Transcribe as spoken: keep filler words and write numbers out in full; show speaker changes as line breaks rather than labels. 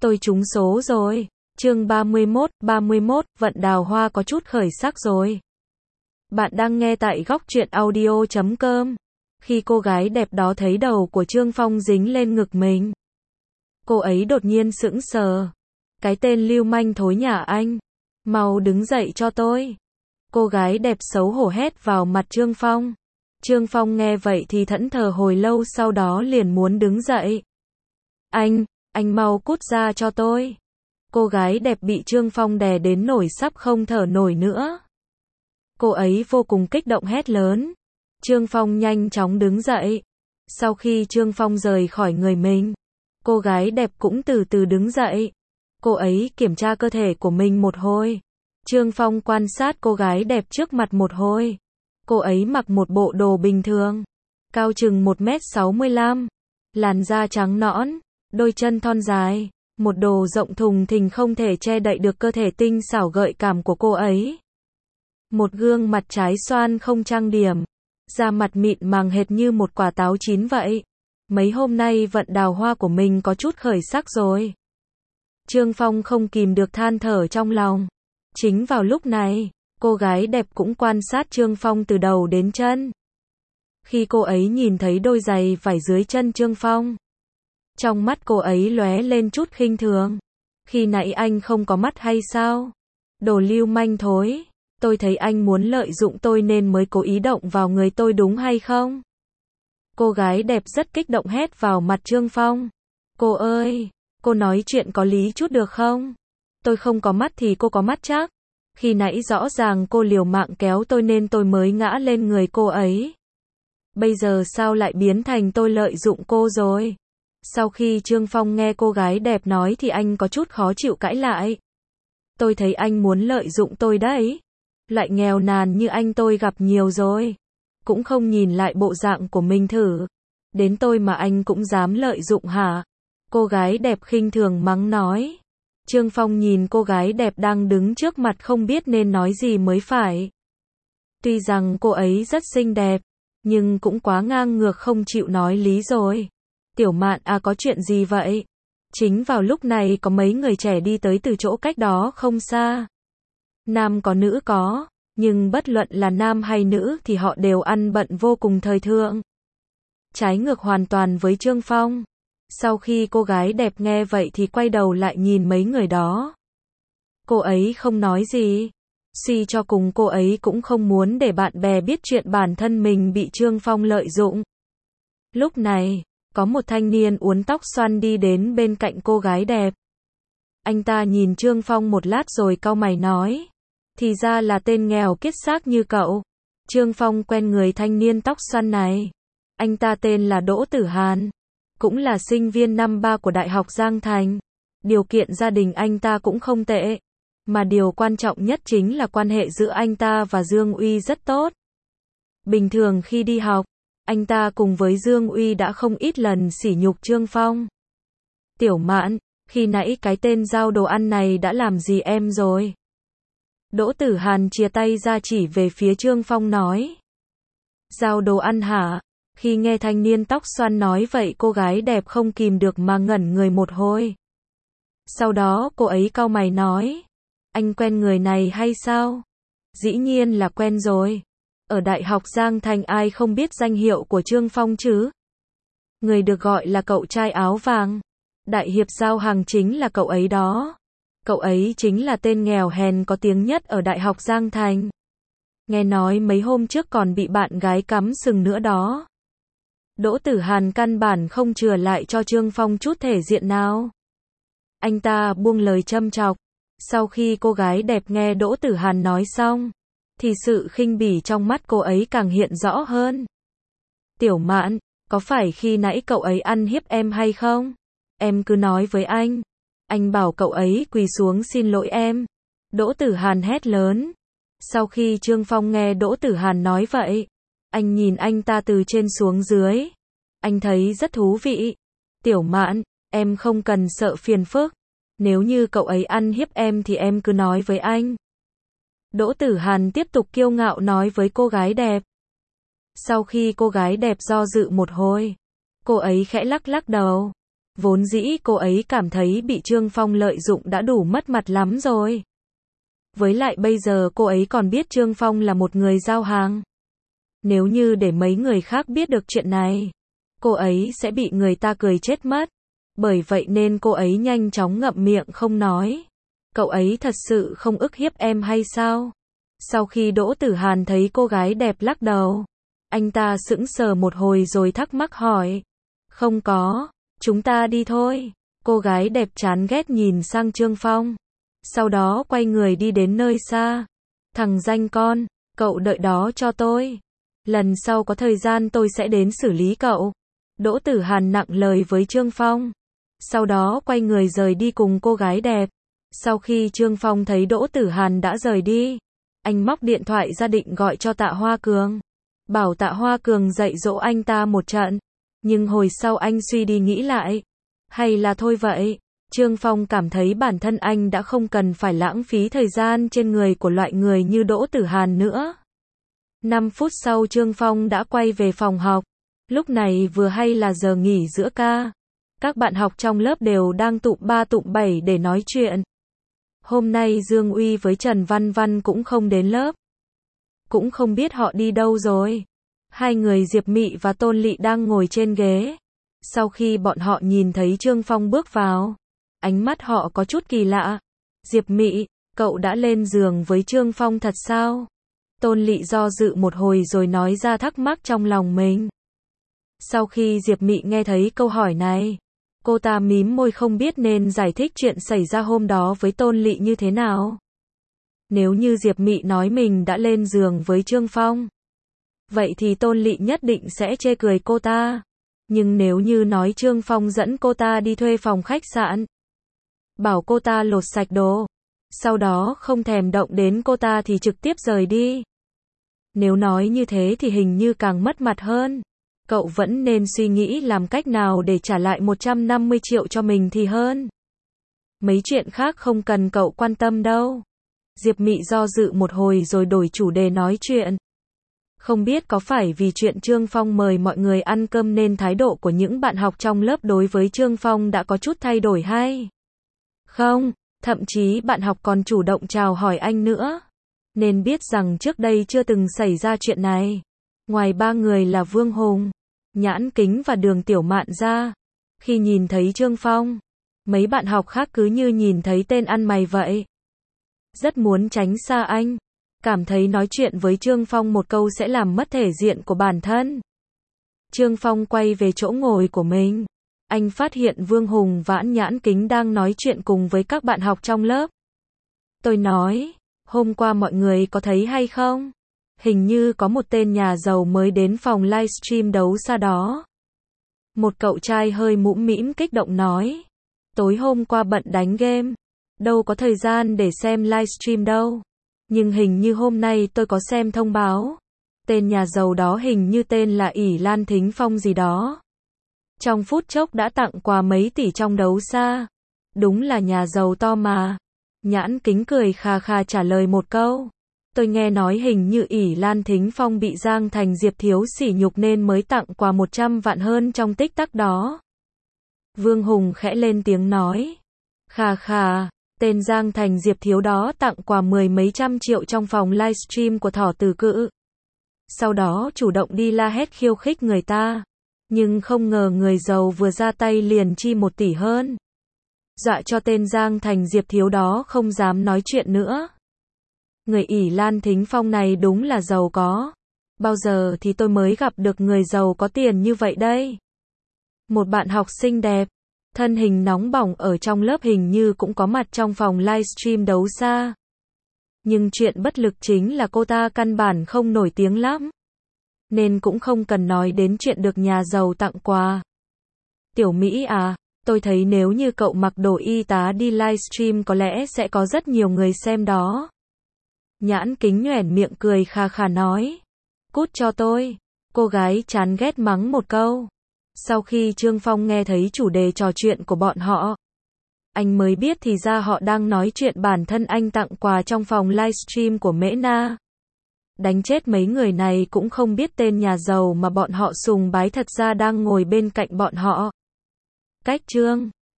tôi trúng số rồi. Chương ba mươi mốt, ba mươi mốt, vận đào hoa có chút khởi sắc rồi. Bạn đang nghe tại góc truyện audio chấm com. Khi cô gái đẹp đó thấy đầu của Trương Phong dính lên ngực mình, cô ấy đột nhiên sững sờ. Cái tên lưu manh thối nhà anh, mau đứng dậy cho tôi. Cô gái đẹp xấu hổ hét vào mặt Trương Phong. Trương Phong nghe vậy thì thẫn thờ hồi lâu, sau đó liền muốn đứng dậy. Anh, anh mau cút ra cho tôi. Cô gái đẹp bị Trương Phong đè đến nổi sắp không thở nổi nữa. Cô ấy vô cùng kích động hét lớn. Trương Phong nhanh chóng đứng dậy. Sau khi Trương Phong rời khỏi người mình, cô gái đẹp cũng từ từ đứng dậy. Cô ấy kiểm tra cơ thể của mình một hồi. Trương Phong quan sát cô gái đẹp trước mặt một hồi. Cô ấy mặc một bộ đồ bình thường, cao chừng một mét sáu mươi lăm, làn da trắng nõn, đôi chân thon dài, một đồ rộng thùng thình không thể che đậy được cơ thể tinh xảo gợi cảm của cô ấy. Một gương mặt trái xoan không trang điểm, da mặt mịn màng hệt như một quả táo chín vậy. Mấy hôm nay vận đào hoa của mình có chút khởi sắc rồi. Trương Phong không kìm được than thở trong lòng. Chính vào lúc này, cô gái đẹp cũng quan sát Trương Phong từ đầu đến chân. Khi cô ấy nhìn thấy đôi giày vải dưới chân Trương Phong, trong mắt cô ấy lóe lên chút khinh thường. Khi nãy anh không có mắt hay sao? Đồ lưu manh thối, tôi thấy anh muốn lợi dụng tôi nên mới cố ý động vào người tôi đúng hay không? Cô gái đẹp rất kích động hét vào mặt Trương Phong. Cô ơi, cô nói chuyện có lý chút được không? Tôi không có mắt thì cô có mắt chắc. Khi nãy rõ ràng cô liều mạng kéo tôi nên tôi mới ngã lên người cô ấy. Bây giờ sao lại biến thành tôi lợi dụng cô rồi? Sau khi Trương Phong nghe cô gái đẹp nói thì anh có chút khó chịu cãi lại. Tôi thấy anh muốn lợi dụng tôi đấy. Loại nghèo nàn như anh tôi gặp nhiều rồi. Cũng không nhìn lại bộ dạng của mình thử. Đến tôi mà anh cũng dám lợi dụng hả? Cô gái đẹp khinh thường mắng nói. Trương Phong nhìn cô gái đẹp đang đứng trước mặt không biết nên nói gì mới phải. Tuy rằng cô ấy rất xinh đẹp, nhưng cũng quá ngang ngược không chịu nói lý rồi. Tiểu Mạn à, có chuyện gì vậy? Chính vào lúc này có mấy người trẻ đi tới từ chỗ cách đó không xa. Nam có nữ có, nhưng bất luận là nam hay nữ thì họ đều ăn bận vô cùng thời thượng. Trái ngược hoàn toàn với Trương Phong. Sau khi cô gái đẹp nghe vậy thì quay đầu lại nhìn mấy người đó. Cô ấy không nói gì. Suy cho cùng cô ấy cũng không muốn để bạn bè biết chuyện bản thân mình bị Trương Phong lợi dụng. Lúc này, có một thanh niên uốn tóc xoăn đi đến bên cạnh cô gái đẹp. Anh ta nhìn Trương Phong một lát rồi cau mày nói. Thì ra là tên nghèo kiết xác như cậu. Trương Phong quen người thanh niên tóc xoăn này. Anh ta tên là Đỗ Tử Hàn. Cũng là sinh viên năm ba của Đại học Giang Thành. Điều kiện gia đình anh ta cũng không tệ. Mà điều quan trọng nhất chính là quan hệ giữa anh ta và Dương Uy rất tốt. Bình thường khi đi học, anh ta cùng với Dương Uy đã không ít lần sỉ nhục Trương Phong. Tiểu Mạn, khi nãy cái tên giao đồ ăn này đã làm gì em rồi? Đỗ Tử Hàn chia tay ra chỉ về phía Trương Phong nói. Giao đồ ăn hả? Khi nghe thanh niên tóc xoăn nói vậy cô gái đẹp không kìm được mà ngẩn người một hồi. Sau đó cô ấy cau mày nói. Anh quen người này hay sao? Dĩ nhiên là quen rồi. Ở Đại học Giang Thành ai không biết danh hiệu của Trương Phong chứ? Người được gọi là cậu trai áo vàng. Đại hiệp Giao Hàng chính là cậu ấy đó. Cậu ấy chính là tên nghèo hèn có tiếng nhất ở Đại học Giang Thành. Nghe nói mấy hôm trước còn bị bạn gái cắm sừng nữa đó. Đỗ Tử Hàn căn bản không chừa lại cho Trương Phong chút thể diện nào. Anh ta buông lời châm chọc. Sau khi cô gái đẹp nghe Đỗ Tử Hàn nói xong, thì sự khinh bỉ trong mắt cô ấy càng hiện rõ hơn. Tiểu Mạn, có phải khi nãy cậu ấy ăn hiếp em hay không? Em cứ nói với anh. Anh bảo cậu ấy quỳ xuống xin lỗi em. Đỗ Tử Hàn hét lớn. Sau khi Trương Phong nghe Đỗ Tử Hàn nói vậy, anh nhìn anh ta từ trên xuống dưới. Anh thấy rất thú vị. Tiểu Mạn, em không cần sợ phiền phức. Nếu như cậu ấy ăn hiếp em thì em cứ nói với anh. Đỗ Tử Hàn tiếp tục kiêu ngạo nói với cô gái đẹp. Sau khi cô gái đẹp do dự một hồi, cô ấy khẽ lắc lắc đầu. Vốn dĩ cô ấy cảm thấy bị Trương Phong lợi dụng đã đủ mất mặt lắm rồi. Với lại bây giờ cô ấy còn biết Trương Phong là một người giao hàng. Nếu như để mấy người khác biết được chuyện này, cô ấy sẽ bị người ta cười chết mất. Bởi vậy nên cô ấy nhanh chóng ngậm miệng không nói. Cậu ấy thật sự không ức hiếp em hay sao? Sau khi Đỗ Tử Hàn thấy cô gái đẹp lắc đầu, anh ta sững sờ một hồi rồi thắc mắc hỏi. Không có, chúng ta đi thôi. Cô gái đẹp chán ghét nhìn sang Trương Phong. Sau đó quay người đi đến nơi xa. Thằng danh con, cậu đợi đó cho tôi. Lần sau có thời gian tôi sẽ đến xử lý cậu. Đỗ Tử Hàn nặng lời với Trương Phong. Sau đó quay người rời đi cùng cô gái đẹp. Sau khi Trương Phong thấy Đỗ Tử Hàn đã rời đi, anh móc điện thoại ra định gọi cho Tạ Hoa Cường. Bảo Tạ Hoa Cường dạy dỗ anh ta một trận. Nhưng hồi sau anh suy đi nghĩ lại. Hay là thôi vậy. Trương Phong cảm thấy bản thân anh đã không cần phải lãng phí thời gian trên người của loại người như Đỗ Tử Hàn nữa. năm phút sau Trương Phong đã quay về phòng học. Lúc này vừa hay là giờ nghỉ giữa ca. Các bạn học trong lớp đều đang tụm ba tụm bảy để nói chuyện. Hôm nay Dương Uy với Trần Văn Văn cũng không đến lớp. Cũng không biết họ đi đâu rồi. Hai người Diệp Mị và Tôn Lị đang ngồi trên ghế. Sau khi bọn họ nhìn thấy Trương Phong bước vào, ánh mắt họ có chút kỳ lạ. Diệp Mị, cậu đã lên giường với Trương Phong thật sao? Tôn Lị do dự một hồi rồi nói ra thắc mắc trong lòng mình. Sau khi Diệp Mị nghe thấy câu hỏi này, cô ta mím môi không biết nên giải thích chuyện xảy ra hôm đó với Tôn Lị như thế nào. Nếu như Diệp Mị nói mình đã lên giường với Trương Phong, vậy thì Tôn Lị nhất định sẽ chê cười cô ta. Nhưng nếu như nói Trương Phong dẫn cô ta đi thuê phòng khách sạn, bảo cô ta lột sạch đồ, sau đó không thèm động đến cô ta thì trực tiếp rời đi. Nếu nói như thế thì hình như càng mất mặt hơn. Cậu vẫn nên suy nghĩ làm cách nào để trả lại một trăm năm mươi triệu cho mình thì hơn. Mấy chuyện khác không cần cậu quan tâm đâu. Diệp Mị do dự một hồi rồi đổi chủ đề nói chuyện. Không biết có phải vì chuyện Trương Phong mời mọi người ăn cơm nên thái độ của những bạn học trong lớp đối với Trương Phong đã có chút thay đổi hay không? Thậm chí bạn học còn chủ động chào hỏi anh nữa. Nên biết rằng trước đây chưa từng xảy ra chuyện này. Ngoài ba người là Vương Hùng, Nhãn Kính và Đường Tiểu Mạn ra, khi nhìn thấy Trương Phong, mấy bạn học khác cứ như nhìn thấy tên ăn mày vậy. Rất muốn tránh xa anh, cảm thấy nói chuyện với Trương Phong một câu sẽ làm mất thể diện của bản thân. Trương Phong quay về chỗ ngồi của mình. Anh phát hiện Vương Hùng và Nhãn Kính đang nói chuyện cùng với các bạn học trong lớp. Tôi nói, hôm qua mọi người có thấy hay không? Hình như có một tên nhà giàu mới đến phòng livestream đấu xa đó. Một cậu trai hơi mũm mĩm kích động nói. Tối hôm qua bận đánh game, đâu có thời gian để xem livestream đâu. Nhưng hình như hôm nay tôi có xem thông báo. Tên nhà giàu đó hình như tên là ỷ Lan Thính Phong gì đó. Trong phút chốc đã tặng quà mấy tỷ trong đấu xa. Đúng là nhà giàu to mà. Nhãn Kính cười khà khà trả lời một câu. Tôi nghe nói hình như ỷ Lan Thính Phong bị Giang Thành Diệp Thiếu sỉ nhục nên mới tặng quà một trăm vạn hơn trong tích tắc đó. Vương Hùng khẽ lên tiếng nói. Khà khà, tên Giang Thành Diệp Thiếu đó tặng quà mười mấy trăm triệu trong phòng livestream của Thỏ Tử Cự. Sau đó chủ động đi la hét khiêu khích người ta. Nhưng không ngờ người giàu vừa ra tay liền chi một tỷ hơn. Dọa cho tên Giang Thành Diệp Thiếu đó không dám nói chuyện nữa. Người ỷ Lan Thính Phong này đúng là giàu có. Bao giờ thì tôi mới gặp được người giàu có tiền như vậy đây? Một bạn học xinh đẹp, thân hình nóng bỏng ở trong lớp hình như cũng có mặt trong phòng livestream đấu xa. Nhưng chuyện bất lực chính là cô ta căn bản không nổi tiếng lắm. Nên cũng không cần nói đến chuyện được nhà giàu tặng quà. Tiểu Mỹ à, tôi thấy nếu như cậu mặc đồ y tá đi livestream có lẽ sẽ có rất nhiều người xem đó. Nhãn Kính nhoẻn miệng cười khà khà nói. Cút cho tôi. Cô gái chán ghét mắng một câu. Sau khi Trương Phong nghe thấy chủ đề trò chuyện của bọn họ, anh mới biết thì ra họ đang nói chuyện bản thân anh tặng quà trong phòng livestream của Mễ Na. Đánh chết mấy người này cũng không biết tên nhà giàu mà bọn họ sùng bái thật ra đang ngồi bên cạnh bọn họ. Cách chương